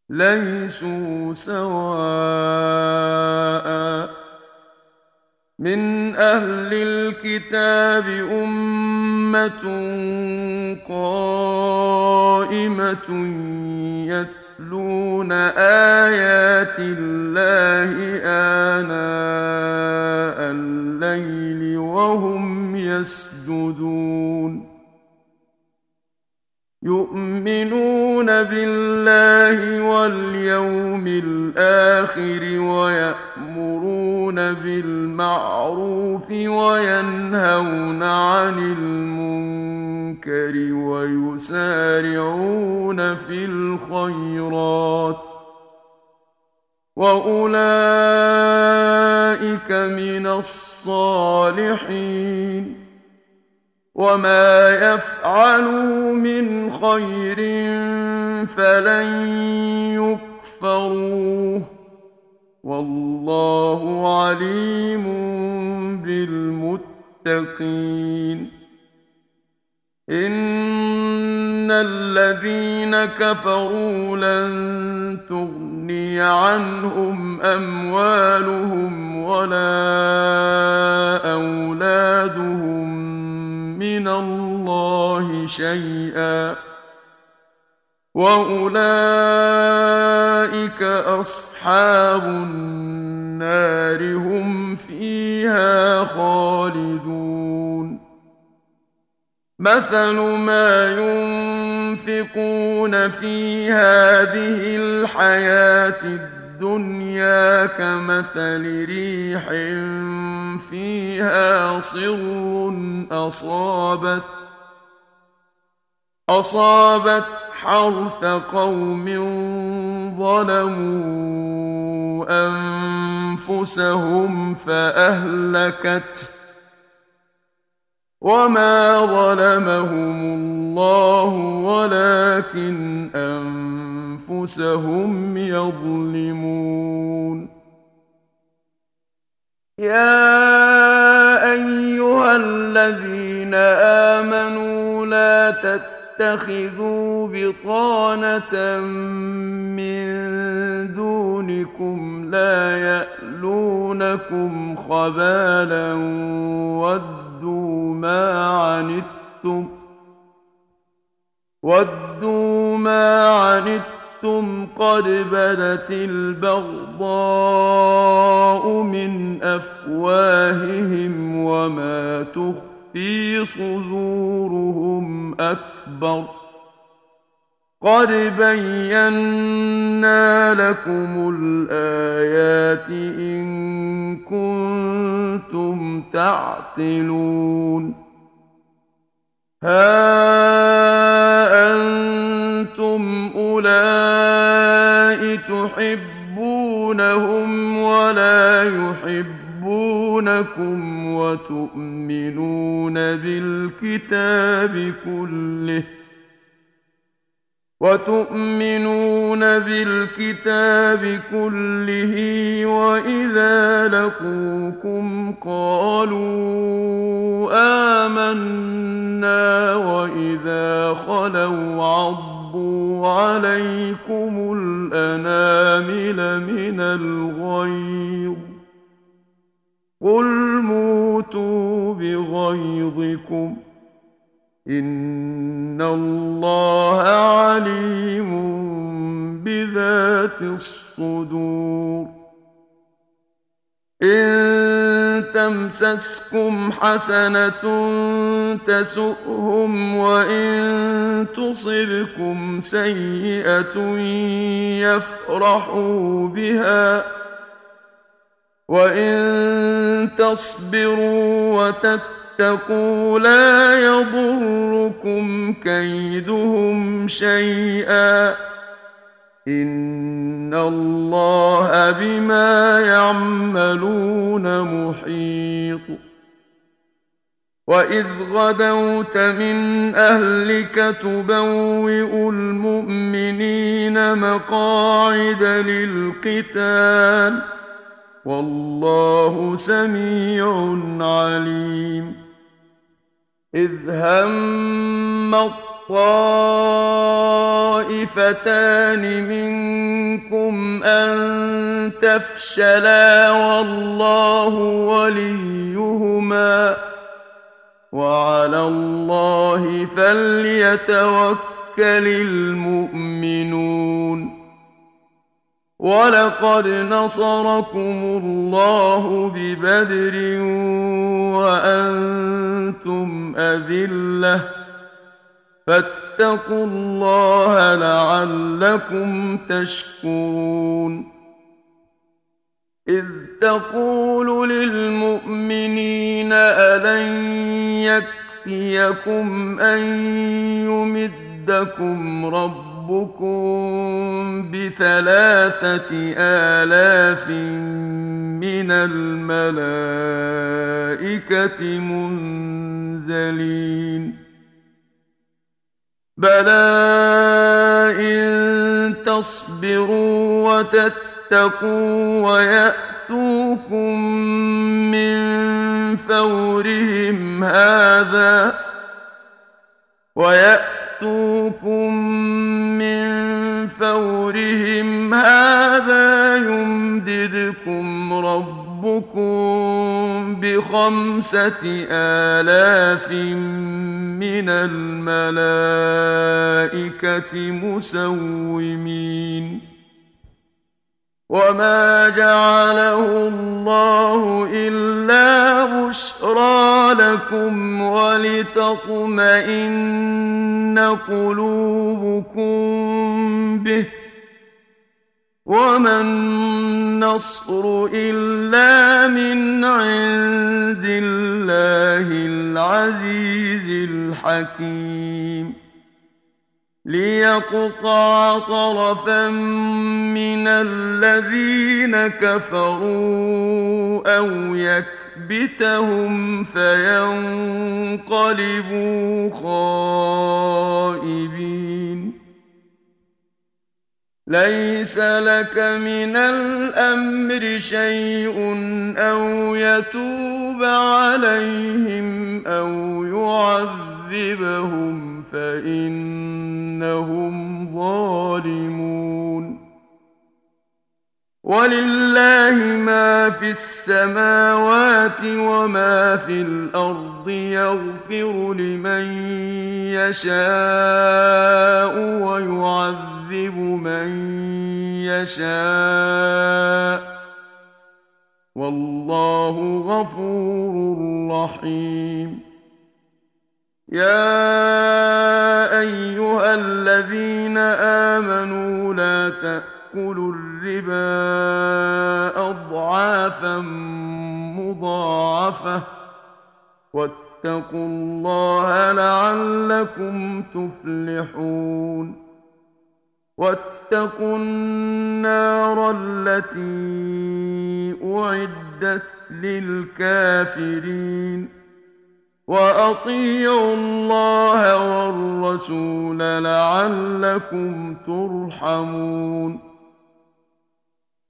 ليسوا سواء. من أهل الكتاب أمة قائمة يتلون آيات الله آناء الليل وهم يسجدون يؤمنون بالله واليوم الآخر ويأمرون بالمعروف وينهون عن المنكر ويسارعون في الخيرات وأولئك من الصالحين. وما يفعلوا من خير فلن يكفروه والله عليم بالمتقين. إن الذين كفروا لن تغني عنهم أموالهم ولا أولادهم من الله شيئا وأولئك أصحاب النار هم فيها خالدون. مثل ما ينفقون في هذه الحياة الدنيا كمثل ريح فيها صر أصابت حرث قوم ظلموا أنفسهم فأهلكته وما ظلمهم الله ولكن أنفسهم يظلمون. يا أيها الذين آمنوا لا تتخذوا بطانة من دونكم لا يألونكم خبالا ودوا ما عنتم قد بدت البغضاء من أفواههم وما تخفي صدورهم أكبر. قد بينا لكم الآيات إن كنتم تعقلون. ها أنتم أولئك تحبونهم ولا يحبونكم وتؤمنون بالكتاب كله وإذا لقوكم قالوا آمنا وإذا خلوا عضوا عليكم الأنامل من الغيظ قل موتوا بغيظكم إن الله عليم بذات الصدور. إن تمسسكم حسنة تسؤهم وإن تصبكم سيئة يفرحوا بها وإن تصبروا وتتقوا لا يضركم كيدهم شيئا إن الله بما يعملون محيط. وإذ غدوت من أهلك تبوئ المؤمنين مقاعد للقتال والله سميع عليم. إذ همت طائفتان منكم أن تفشلا والله وليهما وعلى الله فليتوكل المؤمنون ولقد نصركم الله ببدر وأنتم أذلة فاتقوا الله لعلكم تشكرون إذ تقول للمؤمنين ألن يكفيكم أن يمدكم ربكم ب3,000 من الملائكة منزلين بلى إن تصبروا وتتقوا ويأتوكم من فورهم هذا يمددكم ربكم ب5,000 من الملائكة مسومين وما جعله الله إلا بشرى لكم ولتطمئن قلوبكم به وما النصر إلا من عند الله العزيز الحكيم ليقطع طرفا من الذين كفروا أو يكبتهم فينقلبوا خائبين ليس لك من الأمر شيء أو يتوب عليهم أو يعذبهم فإنهم ظالمون ولله ما في السماوات وما في الأرض يغفر لمن يشاء ويعذب من يشاء والله غفور رحيم يا أيها الذين آمنوا لا تأكلوا الربا أضعافا مضاعفة واتقوا الله لعلكم تفلحون واتقوا النار التي أعدت للكافرين وأطيعوا الله والرسول لعلكم ترحمون